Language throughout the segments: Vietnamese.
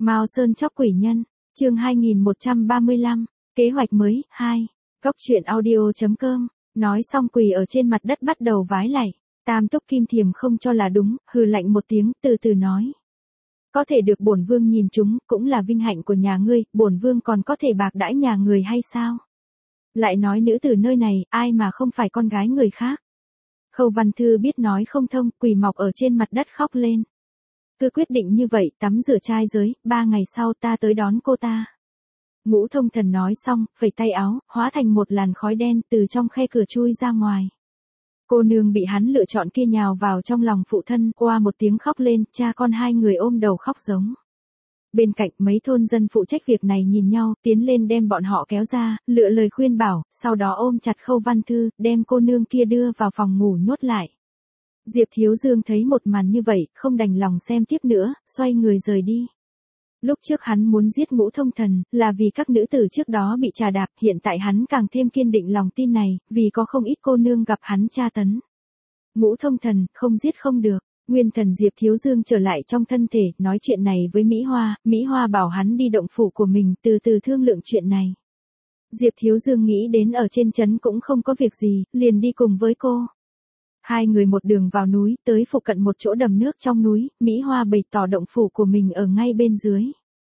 Mao Sơn chóc quỷ nhân, chương 2135, kế hoạch mới, 2. Góc truyện audio.com, nói xong quỳ ở trên mặt đất bắt đầu vái lạy. Tam Túc Kim Thiềm không cho là đúng, hừ lạnh một tiếng, từ từ nói. Có thể được bổn vương nhìn chúng, cũng là vinh hạnh của nhà ngươi, bổn vương còn có thể bạc đãi nhà người hay sao? Lại nói nữ tử nơi này, ai mà không phải con gái người khác. Khâu Văn Thư biết nói không thông, quỳ mọc ở trên mặt đất khóc lên. Cứ quyết định như vậy, tắm rửa trai giới, 3 ngày sau ta tới đón cô ta. Ngũ Thông Thần nói xong, phẩy tay áo, hóa thành một làn khói đen từ trong khe cửa chui ra ngoài. Cô nương bị hắn lựa chọn kia nhào vào trong lòng phụ thân, oa một tiếng khóc lên, cha con hai người ôm đầu khóc giống. Bên cạnh mấy thôn dân phụ trách việc này nhìn nhau, tiến lên đem bọn họ kéo ra, lựa lời khuyên bảo, sau đó ôm chặt Khâu Văn Thư, đem cô nương kia đưa vào phòng ngủ nhốt lại. Diệp Thiếu Dương thấy một màn như vậy, không đành lòng xem tiếp nữa, xoay người rời đi. Lúc trước hắn muốn giết Ngũ Thông Thần, là vì các nữ tử trước đó bị trà đạp, hiện tại hắn càng thêm kiên định lòng tin này, vì có không ít cô nương gặp hắn tra tấn. Ngũ Thông Thần, không giết không được. Nguyên thần Diệp Thiếu Dương trở lại trong thân thể, nói chuyện này với Mỹ Hoa bảo hắn đi động phủ của mình, từ từ thương lượng chuyện này. Diệp Thiếu Dương nghĩ đến ở trên trấn cũng không có việc gì, liền đi cùng với cô. Hai người một đường vào núi, tới phụ cận một chỗ đầm nước trong núi, Mỹ Hoa bày tỏ động phủ của mình ở ngay bên dưới.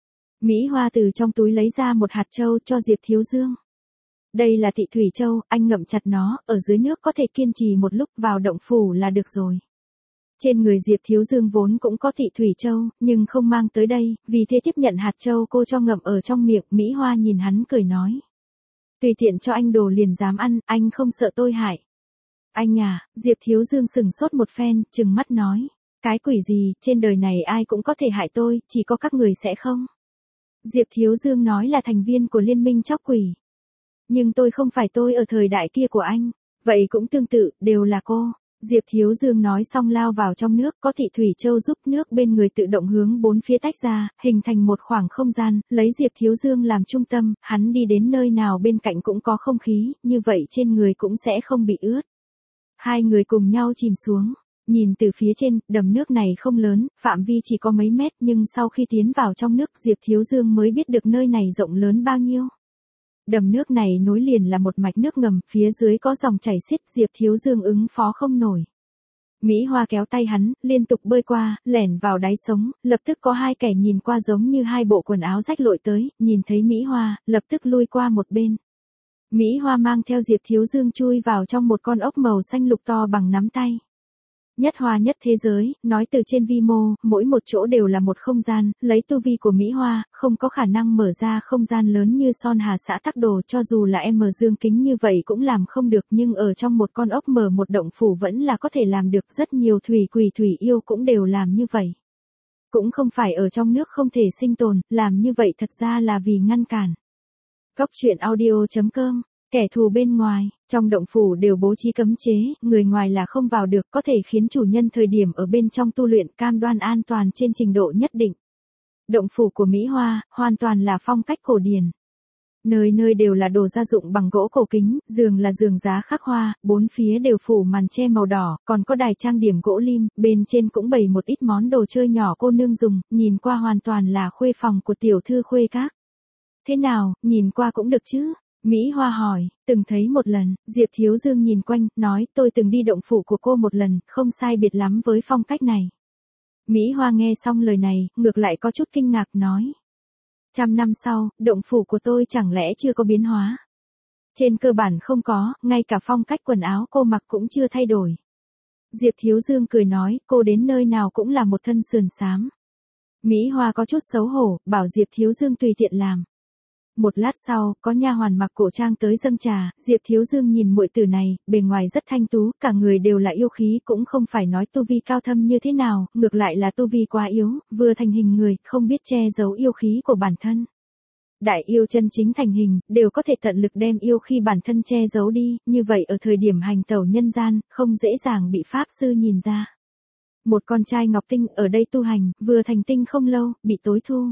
Mỹ Hoa từ trong túi lấy ra một hạt châu cho Diệp Thiếu Dương. Đây là Thị Thủy Châu, anh ngậm chặt nó, ở dưới nước có thể kiên trì một lúc, vào động phủ là được rồi. Trên người Diệp Thiếu Dương vốn cũng có Thị Thủy Châu, nhưng không mang tới đây, vì thế tiếp nhận hạt châu cô cho ngậm ở trong miệng. Mỹ Hoa nhìn hắn cười nói. Tùy tiện cho anh đồ liền dám ăn, anh không sợ tôi hại. Anh à, Diệp Thiếu Dương sừng sốt một phen, trừng mắt nói. Cái quỷ gì, trên đời này ai cũng có thể hại tôi, chỉ có các người sẽ không. Diệp Thiếu Dương nói là thành viên của liên minh chóc quỷ. Nhưng tôi không phải tôi ở thời đại kia của anh, vậy cũng tương tự, đều là cô. Diệp Thiếu Dương nói xong lao vào trong nước, có Thị Thủy Châu giúp nước bên người tự động hướng bốn phía tách ra, hình thành một khoảng không gian, lấy Diệp Thiếu Dương làm trung tâm, hắn đi đến nơi nào bên cạnh cũng có không khí, như vậy trên người cũng sẽ không bị ướt. Hai người cùng nhau chìm xuống, nhìn từ phía trên, đầm nước này không lớn, phạm vi chỉ có mấy mét, nhưng sau khi tiến vào trong nước Diệp Thiếu Dương mới biết được nơi này rộng lớn bao nhiêu. Đầm nước này nối liền là một mạch nước ngầm, phía dưới có dòng chảy xiết, Diệp Thiếu Dương ứng phó không nổi. Mỹ Hoa kéo tay hắn, liên tục bơi qua, lẻn vào đáy sống, lập tức có hai kẻ nhìn qua giống như hai bộ quần áo rách lội tới, nhìn thấy Mỹ Hoa, lập tức lui qua một bên. Mỹ Hoa mang theo Diệp Thiếu Dương chui vào trong một con ốc màu xanh lục to bằng nắm tay. Nhất hoa nhất thế giới, nói từ trên vi mô, mỗi một chỗ đều là một không gian, lấy tu vi của Mỹ Hoa, không có khả năng mở ra không gian lớn như Son Hà xã Tắc Đồ, cho dù là em mở dương kính như vậy cũng làm không được, nhưng ở trong một con ốc mở một động phủ vẫn là có thể làm được, rất nhiều thủy quỷ thủy yêu cũng đều làm như vậy. Cũng không phải ở trong nước không thể sinh tồn, làm như vậy thật ra là vì ngăn cản. Góc truyện audio.com. Kẻ thù bên ngoài, trong động phủ đều bố trí cấm chế, người ngoài là không vào được, có thể khiến chủ nhân thời điểm ở bên trong tu luyện cam đoan an toàn trên trình độ nhất định. Động phủ của Mỹ Hoa, hoàn toàn là phong cách cổ điển. Nơi nơi đều là đồ gia dụng bằng gỗ cổ kính, giường là giường giá khắc hoa, bốn phía đều phủ màn che màu đỏ, còn có đài trang điểm gỗ lim, bên trên cũng bày một ít món đồ chơi nhỏ cô nương dùng, nhìn qua hoàn toàn là khuê phòng của tiểu thư khuê các. Thế nào, nhìn qua cũng được chứ? Mỹ Hoa hỏi, từng thấy một lần, Diệp Thiếu Dương nhìn quanh, nói tôi từng đi động phủ của cô một lần, không sai biệt lắm với phong cách này. Mỹ Hoa nghe xong lời này, ngược lại có chút kinh ngạc nói. 100 năm sau, động phủ của tôi chẳng lẽ chưa có biến hóa? Trên cơ bản không có, ngay cả phong cách quần áo cô mặc cũng chưa thay đổi. Diệp Thiếu Dương cười nói, cô đến nơi nào cũng là một thân sườn xám. Mỹ Hoa có chút xấu hổ, bảo Diệp Thiếu Dương tùy tiện làm. Một lát sau, có nha hoàn mặc cổ trang tới dâng trà, Diệp Thiếu Dương nhìn muội tử này, bề ngoài rất thanh tú, cả người đều là yêu khí, cũng không phải nói tu vi cao thâm như thế nào, ngược lại là tu vi quá yếu, vừa thành hình người, không biết che giấu yêu khí của bản thân. Đại yêu chân chính thành hình, đều có thể tận lực đem yêu khí bản thân che giấu đi, như vậy ở thời điểm hành tẩu nhân gian, không dễ dàng bị pháp sư nhìn ra. Một con trai Ngọc Tinh ở đây tu hành, vừa thành tinh không lâu, bị tối thu.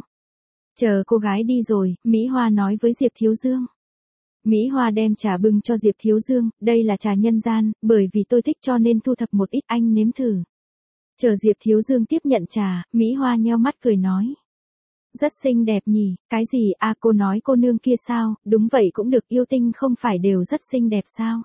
Chờ cô gái đi rồi, Mỹ Hoa nói với Diệp Thiếu Dương. Mỹ Hoa đem trà bưng cho Diệp Thiếu Dương, đây là trà nhân gian, bởi vì tôi thích cho nên thu thập một ít, anh nếm thử. Chờ Diệp Thiếu Dương tiếp nhận trà, Mỹ Hoa nheo mắt cười nói. Rất xinh đẹp nhỉ, cái gì à cô nói cô nương kia sao, đúng vậy cũng được yêu tinh không phải đều rất xinh đẹp sao.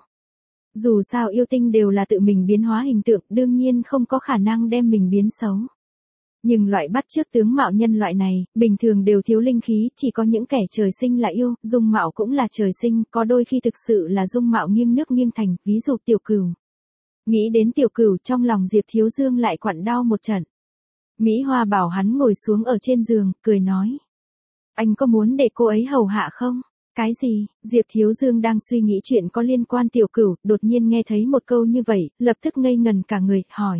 Dù sao yêu tinh đều là tự mình biến hóa hình tượng đương nhiên không có khả năng đem mình biến xấu. Nhưng loại bắt chước tướng mạo nhân loại này, bình thường đều thiếu linh khí, chỉ có những kẻ trời sinh là yêu, dung mạo cũng là trời sinh, có đôi khi thực sự là dung mạo nghiêng nước nghiêng thành, ví dụ Tiểu Cửu. Nghĩ đến Tiểu Cửu trong lòng Diệp Thiếu Dương lại quặn đau một trận. Mỹ Hoa bảo hắn ngồi xuống ở trên giường, cười nói. Anh có muốn để cô ấy hầu hạ không? Cái gì? Diệp Thiếu Dương đang suy nghĩ chuyện có liên quan Tiểu Cửu, đột nhiên nghe thấy một câu như vậy, lập tức ngây ngần cả người, hỏi.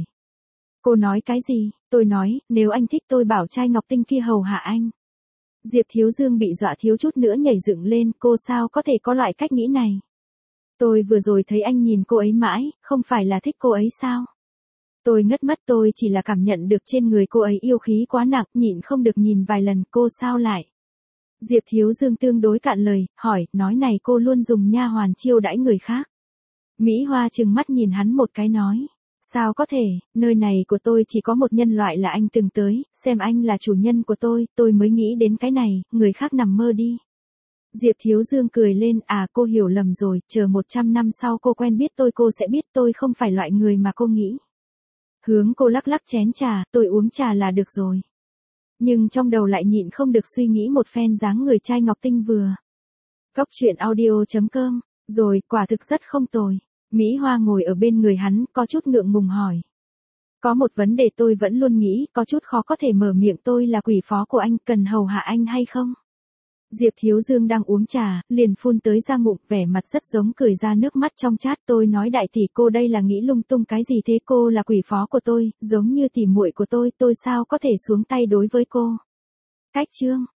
Cô nói cái gì? Tôi nói, nếu anh thích tôi bảo trai Ngọc Tinh kia hầu hạ anh. Diệp Thiếu Dương bị dọa thiếu chút nữa nhảy dựng lên, cô sao có thể có loại cách nghĩ này? Tôi vừa rồi thấy anh nhìn cô ấy mãi, không phải là thích cô ấy sao? Tôi ngất mất tôi chỉ là cảm nhận được trên người cô ấy yêu khí quá nặng, nhịn không được nhìn vài lần, cô sao lại? Diệp Thiếu Dương tương đối cạn lời, hỏi, nói này cô luôn dùng nha hoàn chiêu đãi người khác. Mỹ Hoa trừng mắt nhìn hắn một cái nói. Sao có thể, nơi này của tôi chỉ có một nhân loại là anh từng tới, xem anh là chủ nhân của tôi mới nghĩ đến cái này, người khác nằm mơ đi. Diệp Thiếu Dương cười lên, à cô hiểu lầm rồi, chờ 100 năm sau cô quen biết tôi cô sẽ biết tôi không phải loại người mà cô nghĩ. Hướng cô lắc lắc chén trà, tôi uống trà là được rồi. Nhưng trong đầu lại nhịn không được suy nghĩ một phen dáng người trai Ngọc Tinh vừa. Góc truyện audio.com, rồi quả thực rất không tồi. Mỹ Hoa ngồi ở bên người hắn, có chút ngượng ngùng hỏi. Có một vấn đề tôi vẫn luôn nghĩ, có chút khó có thể mở miệng tôi là quỷ phó của anh, cần hầu hạ anh hay không? Diệp Thiếu Dương đang uống trà, liền phun tới ra ngụm, vẻ mặt rất giống cười ra nước mắt trong chát. Tôi nói đại tỷ cô đây là nghĩ lung tung cái gì thế, cô là quỷ phó của tôi, giống như tỷ muội của tôi sao có thể xuống tay đối với cô? Cách chương.